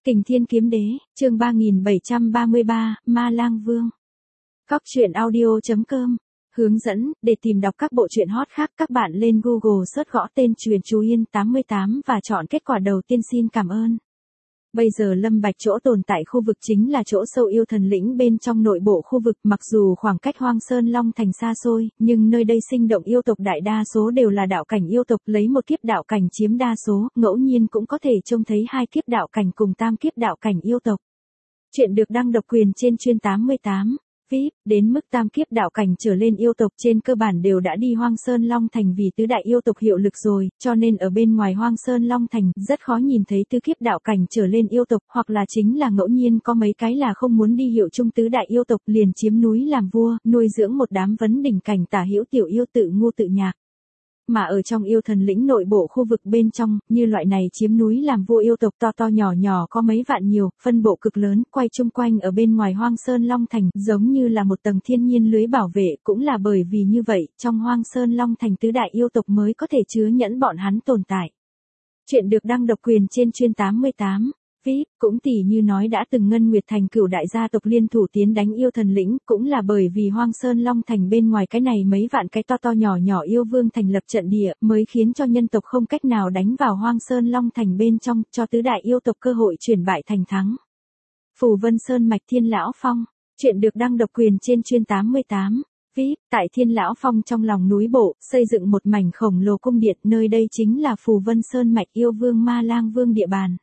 Kình Thiên Kiếm Đế, chương 3733, Ma Lang Vương. Cóc truyện audio.com. Hướng dẫn, để tìm đọc các bộ truyện hot khác các bạn lên Google search gõ tên Truyện Chú Yên 88 và chọn kết quả đầu tiên. Xin cảm ơn. Bây giờ Lâm Bạch chỗ tồn tại khu vực chính là chỗ sâu yêu thần lĩnh bên trong nội bộ khu vực, mặc dù khoảng cách Hoang Sơn Long Thành xa xôi, nhưng nơi đây sinh động yêu tộc đại đa số đều là đạo cảnh yêu tộc, lấy một kiếp đạo cảnh chiếm đa số, ngẫu nhiên cũng có thể trông thấy hai kiếp đạo cảnh cùng tam kiếp đạo cảnh yêu tộc. Chuyện được đăng độc quyền trên Truyện 88. VIP, đến mức tam kiếp đạo cảnh trở lên yêu tộc trên cơ bản đều đã đi Hoang Sơn Long Thành vì tứ đại yêu tộc hiệu lực rồi, cho nên ở bên ngoài Hoang Sơn Long Thành rất khó nhìn thấy tứ kiếp đạo cảnh trở lên yêu tộc, hoặc là chính là ngẫu nhiên có mấy cái là không muốn đi hiệu chung tứ đại yêu tộc liền chiếm núi làm vua, nuôi dưỡng một đám vấn đỉnh cảnh tả hữu tiểu yêu tự ngu tự nhạc. Mà ở trong yêu thần lĩnh nội bộ khu vực bên trong, như loại này chiếm núi làm vua yêu tộc to to nhỏ nhỏ có mấy vạn nhiều, phân bộ cực lớn, quay chung quanh ở bên ngoài Hoang Sơn Long Thành, giống như là một tầng thiên nhiên lưới bảo vệ, cũng là bởi vì như vậy, trong Hoang Sơn Long Thành tứ đại yêu tộc mới có thể chứa nhẫn bọn hắn tồn tại. Chuyện được đăng độc quyền trên Truyện 88. VIP, cũng tỉ như nói đã từng Ngân Nguyệt Thành cửu đại gia tộc liên thủ tiến đánh yêu thần lĩnh, cũng là bởi vì Hoang Sơn Long Thành bên ngoài cái này mấy vạn cái to to nhỏ nhỏ yêu vương thành lập trận địa, mới khiến cho nhân tộc không cách nào đánh vào Hoang Sơn Long Thành bên trong, cho tứ đại yêu tộc cơ hội chuyển bại thành thắng. Phù Vân Sơn mạch Thiên Lão Phong. Chuyện được đăng độc quyền trên Truyện 88. VIP, tại Thiên Lão Phong trong lòng núi bộ, xây dựng một mảnh khổng lồ cung điện, nơi đây chính là Phù Vân Sơn mạch yêu vương Ma Lang Vương địa bàn.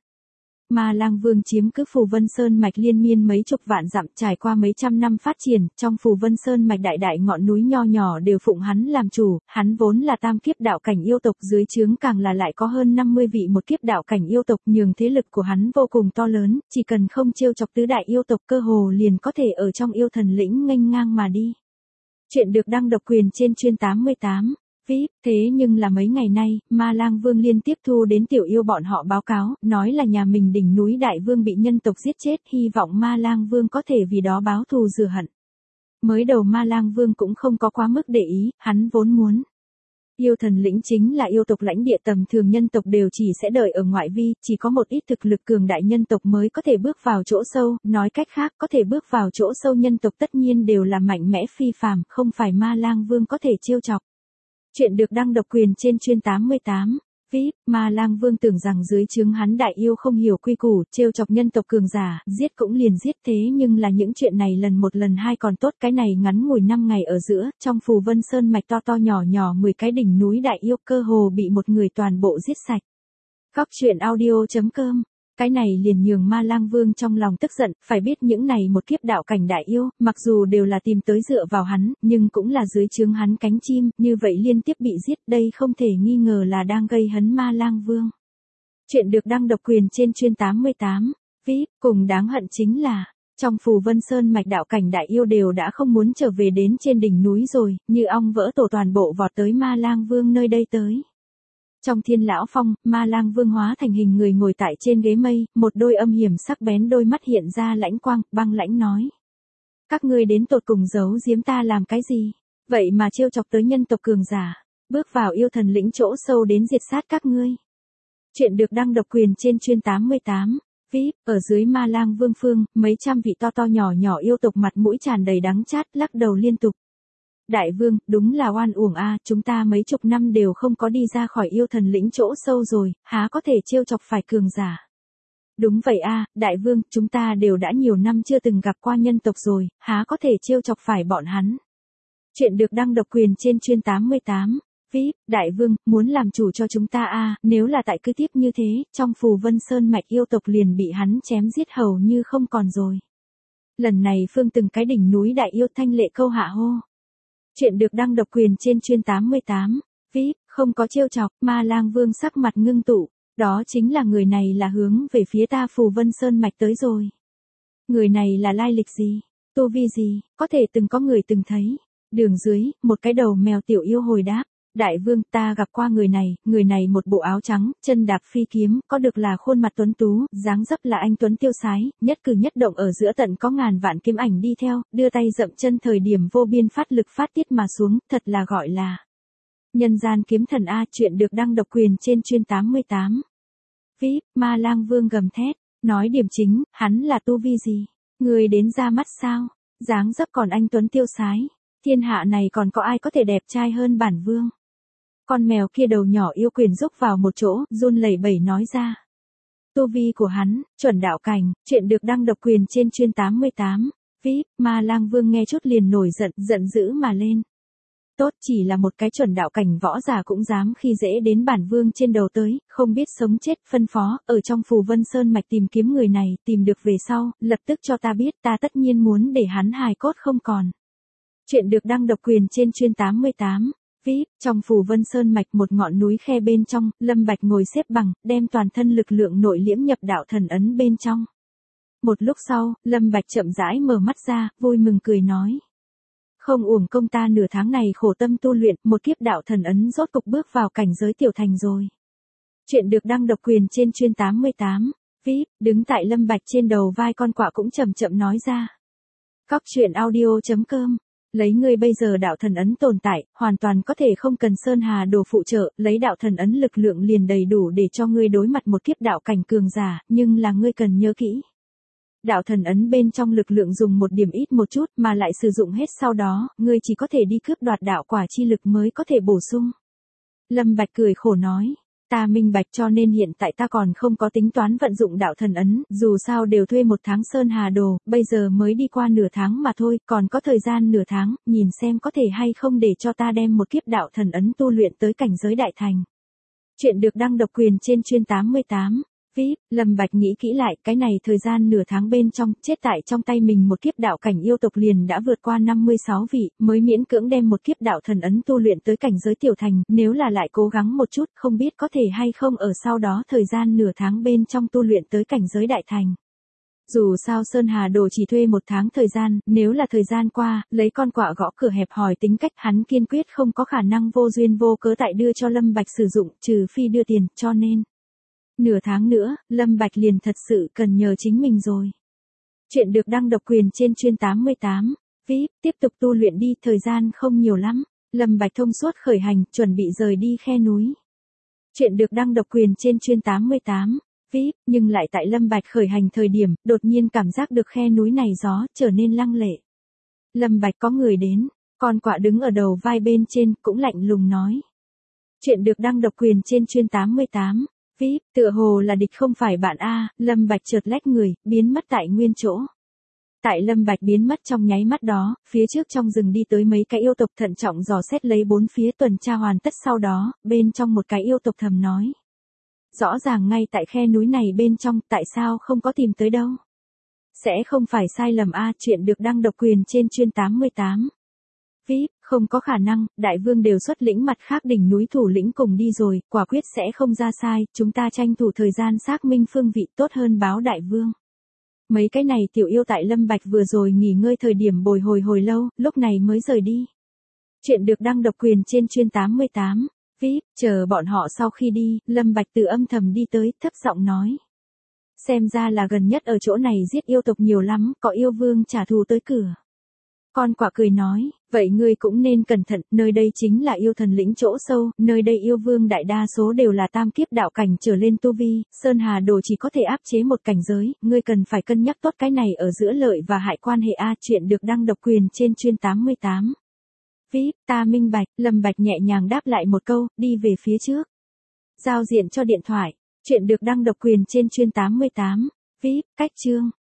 Ma Lang Vương chiếm cứ Phù Vân Sơn mạch liên miên mấy chục vạn dặm, trải qua mấy trăm năm phát triển, trong Phù Vân Sơn mạch đại đại ngọn núi nho nhỏ đều phụng hắn làm chủ, hắn vốn là tam kiếp đạo cảnh yêu tộc, dưới trướng càng là lại có hơn 50 vị một kiếp đạo cảnh yêu tộc, nhường thế lực của hắn vô cùng to lớn, chỉ cần không trêu chọc tứ đại yêu tộc cơ hồ liền có thể ở trong yêu thần lĩnh nghênh ngang mà đi. Chuyện được đăng độc quyền trên Truyện 88. VIP, thế nhưng là mấy ngày nay, Ma Lang Vương liên tiếp thu đến tiểu yêu bọn họ báo cáo, nói là nhà mình đỉnh núi đại vương bị nhân tộc giết chết, hy vọng Ma Lang Vương có thể vì đó báo thù rửa hận. Mới đầu Ma Lang Vương cũng không có quá mức để ý, hắn vốn muốn. Yêu thần lĩnh chính là yêu tộc lãnh địa, tầm thường nhân tộc đều chỉ sẽ đợi ở ngoại vi, chỉ có một ít thực lực cường đại nhân tộc mới có thể bước vào chỗ sâu, nói cách khác có thể bước vào chỗ sâu nhân tộc tất nhiên đều là mạnh mẽ phi phàm, không phải Ma Lang Vương có thể trêu chọc. Chuyện được đăng độc quyền trên Truyện 88. VIP, Ma Lang Vương tưởng rằng dưới trướng hắn đại yêu không hiểu quy củ, trêu chọc nhân tộc cường giả, giết cũng liền giết, thế nhưng là những chuyện này lần một lần hai còn tốt, cái này ngắn ngủi 5 ngày ở giữa, trong Phù Vân Sơn mạch to to nhỏ nhỏ 10 cái đỉnh núi đại yêu cơ hồ bị một người toàn bộ giết sạch. Cóc truyện audio.com. Cái này liền nhường Ma Lang Vương trong lòng tức giận, phải biết những này một kiếp đạo cảnh đại yêu, mặc dù đều là tìm tới dựa vào hắn, nhưng cũng là dưới trướng hắn cánh chim, như vậy liên tiếp bị giết, đây không thể nghi ngờ là đang gây hấn Ma Lang Vương. Chuyện được đăng độc quyền trên Truyện 88. VIP, cùng đáng hận chính là, trong Phù Vân Sơn mạch đạo cảnh đại yêu đều đã không muốn trở về đến trên đỉnh núi rồi, như ong vỡ tổ toàn bộ vọt tới Ma Lang Vương nơi đây tới. Trong Thiên Lão Phong, Ma Lang Vương hóa thành hình người ngồi tại trên ghế mây, một đôi âm hiểm sắc bén đôi mắt hiện ra lãnh quang, băng lãnh nói. Các ngươi đến tột cùng giấu giếm ta làm cái gì? Vậy mà trêu chọc tới nhân tộc cường giả, bước vào yêu thần lĩnh chỗ sâu đến diệt sát các ngươi. Chuyện được đăng độc quyền trên Truyện 88. VIP, ở dưới Ma Lang Vương phương, mấy trăm vị to to nhỏ nhỏ yêu tộc mặt mũi tràn đầy đắng chát, lắc đầu liên tục. Đại vương, đúng là oan uổng a, chúng ta mấy chục năm đều không có đi ra khỏi yêu thần lĩnh chỗ sâu rồi, há có thể trêu chọc phải cường giả. Đúng vậy a, đại vương, chúng ta đều đã nhiều năm chưa từng gặp qua nhân tộc rồi, há có thể trêu chọc phải bọn hắn. Chuyện được đăng độc quyền trên Truyện 88. VIP, đại vương, muốn làm chủ cho chúng ta a, nếu là tại cứ tiếp như thế, trong Phù Vân Sơn mạch yêu tộc liền bị hắn chém giết hầu như không còn rồi. Lần này phương từng cái đỉnh núi đại yêu thanh lệ câu hạ hô. Chuyện được đăng độc quyền trên Truyện 88. VIP, không có trêu chọc, Ma Lang Vương sắc mặt ngưng tụ, đó chính là người này là hướng về phía ta Phù Vân Sơn mạch tới rồi. Người này là lai lịch gì, tu vi gì, có thể từng có người từng thấy. Đường dưới, một cái đầu mèo tiểu yêu hồi đáp. Đại vương, ta gặp qua người này một bộ áo trắng, chân đạp phi kiếm, có được là khuôn mặt tuấn tú, dáng dấp là anh tuấn tiêu sái, nhất cử nhất động ở giữa tận có ngàn vạn kiếm ảnh đi theo, đưa tay dậm chân thời điểm vô biên phát lực phát tiết mà xuống, thật là gọi là nhân gian kiếm thần a. Chuyện được đăng độc quyền trên Truyện 88. VIP, Ma Lang Vương gầm thét. Nói điểm chính, hắn là tu vi gì? Người đến ra mắt sao? Dáng dấp còn anh tuấn tiêu sái. Thiên hạ này còn có ai có thể đẹp trai hơn bản vương? Con mèo kia đầu nhỏ yêu quyền rúc vào một chỗ, run lẩy bẩy nói ra. Tu vi của hắn, chuẩn đạo cảnh, chuyện được đăng độc quyền trên chuyên 88. VIP, Ma Lang Vương nghe chút liền nổi giận, giận dữ mà lên. Tốt, chỉ là một cái chuẩn đạo cảnh võ giả cũng dám khi dễ đến bản vương trên đầu tới, không biết sống chết, phân phó, ở trong Phù Vân Sơn mạch tìm kiếm người này, tìm được về sau, lập tức cho ta biết, ta tất nhiên muốn để hắn hài cốt không còn. Chuyện được đăng độc quyền trên chuyên 88. VIP, trong Phù Vân Sơn mạch một ngọn núi khe bên trong, Lâm Bạch ngồi xếp bằng, đem toàn thân lực lượng nội liễm nhập đạo thần ấn bên trong. Một lúc sau, Lâm Bạch chậm rãi mở mắt ra, vui mừng cười nói. Không uổng công ta nửa tháng này khổ tâm tu luyện, một kiếp đạo thần ấn rốt cục bước vào cảnh giới tiểu thành rồi. Chuyện được đăng độc quyền trên chuyên 88. VIP, đứng tại Lâm Bạch trên đầu vai con quạ cũng chậm chậm nói ra. Cóc truyện audio.com. Lấy ngươi bây giờ đạo thần ấn tồn tại, hoàn toàn có thể không cần Sơn Hà Đồ phụ trợ, lấy đạo thần ấn lực lượng liền đầy đủ để cho ngươi đối mặt một kiếp đạo cảnh cường giả, nhưng là ngươi cần nhớ kỹ. Đạo thần ấn bên trong lực lượng dùng một điểm ít một chút mà lại sử dụng hết sau đó, ngươi chỉ có thể đi cướp đoạt đạo quả chi lực mới có thể bổ sung. Lâm Bạch cười khổ nói. Ta minh bạch cho nên hiện tại ta còn không có tính toán vận dụng đạo thần ấn, dù sao đều thuê một tháng Sơn Hà Đồ, bây giờ mới đi qua nửa tháng mà thôi, còn có thời gian nửa tháng, nhìn xem có thể hay không để cho ta đem một kiếp đạo thần ấn tu luyện tới cảnh giới đại thành. Chuyện được đăng độc quyền trên chuyên 88. VIP, Lâm Bạch nghĩ kỹ lại, cái này thời gian nửa tháng bên trong, chết tại trong tay mình một kiếp đạo cảnh yêu tộc liền đã vượt qua 56 vị, mới miễn cưỡng đem một kiếp đạo thần ấn tu luyện tới cảnh giới tiểu thành, nếu là lại cố gắng một chút, không biết có thể hay không ở sau đó thời gian nửa tháng bên trong tu luyện tới cảnh giới đại thành. Dù sao Sơn Hà Đồ chỉ thuê một tháng thời gian, nếu là thời gian qua, lấy con quạ gõ cửa hẹp hòi tính cách hắn kiên quyết không có khả năng vô duyên vô cớ tại đưa cho Lâm Bạch sử dụng, trừ phi đưa tiền, cho nên. Nửa tháng nữa, Lâm Bạch liền thật sự cần nhờ chính mình rồi. Chuyện được đăng độc quyền trên chuyên 88. VIP, tiếp tục tu luyện đi, thời gian không nhiều lắm. Lâm Bạch thông suốt khởi hành, chuẩn bị rời đi khe núi. Chuyện được đăng độc quyền trên chuyên 88. VIP, nhưng lại tại Lâm Bạch khởi hành thời điểm, đột nhiên cảm giác được khe núi này gió, trở nên lăng lệ. Lâm Bạch có người đến, con quạ đứng ở đầu vai bên trên, cũng lạnh lùng nói. Chuyện được đăng độc quyền trên chuyên 88. VIP, tựa hồ là địch không phải bạn a, Lâm Bạch chợt lách người, biến mất tại nguyên chỗ. Tại Lâm Bạch biến mất trong nháy mắt đó, phía trước trong rừng đi tới mấy cái yêu tộc thận trọng dò xét lấy bốn phía tuần tra hoàn tất sau đó, bên trong một cái yêu tộc thầm nói. Rõ ràng ngay tại khe núi này bên trong, tại sao không có tìm tới đâu? Sẽ không phải sai lầm a, chuyện được đăng độc quyền trên chuyên 88. VIP, không có khả năng, đại vương đều xuất lĩnh mặt khác đỉnh núi thủ lĩnh cùng đi rồi, quả quyết sẽ không ra sai, chúng ta tranh thủ thời gian xác minh phương vị tốt hơn báo đại vương. Mấy cái này tiểu yêu tại Lâm Bạch vừa rồi nghỉ ngơi thời điểm bồi hồi lâu, lúc này mới rời đi. Chuyện được đăng độc quyền trên chuyên 88. VIP, chờ bọn họ sau khi đi, Lâm Bạch từ âm thầm đi tới, thấp giọng nói. Xem ra là gần nhất ở chỗ này giết yêu tộc nhiều lắm, có yêu vương trả thù tới cửa. Con quạ cười nói, vậy ngươi cũng nên cẩn thận, nơi đây chính là yêu thần lĩnh chỗ sâu, nơi đây yêu vương đại đa số đều là tam kiếp đạo cảnh trở lên tu vi, Sơn Hà Đồ chỉ có thể áp chế một cảnh giới, ngươi cần phải cân nhắc tốt cái này ở giữa lợi và hại quan hệ a, chuyện được đăng độc quyền trên chuyên 88. VIP, ta minh bạch, Lâm Bạch nhẹ nhàng đáp lại một câu, đi về phía trước. Giao diện cho điện thoại, chuyện được đăng độc quyền trên chuyên 88. VIP, cách chương.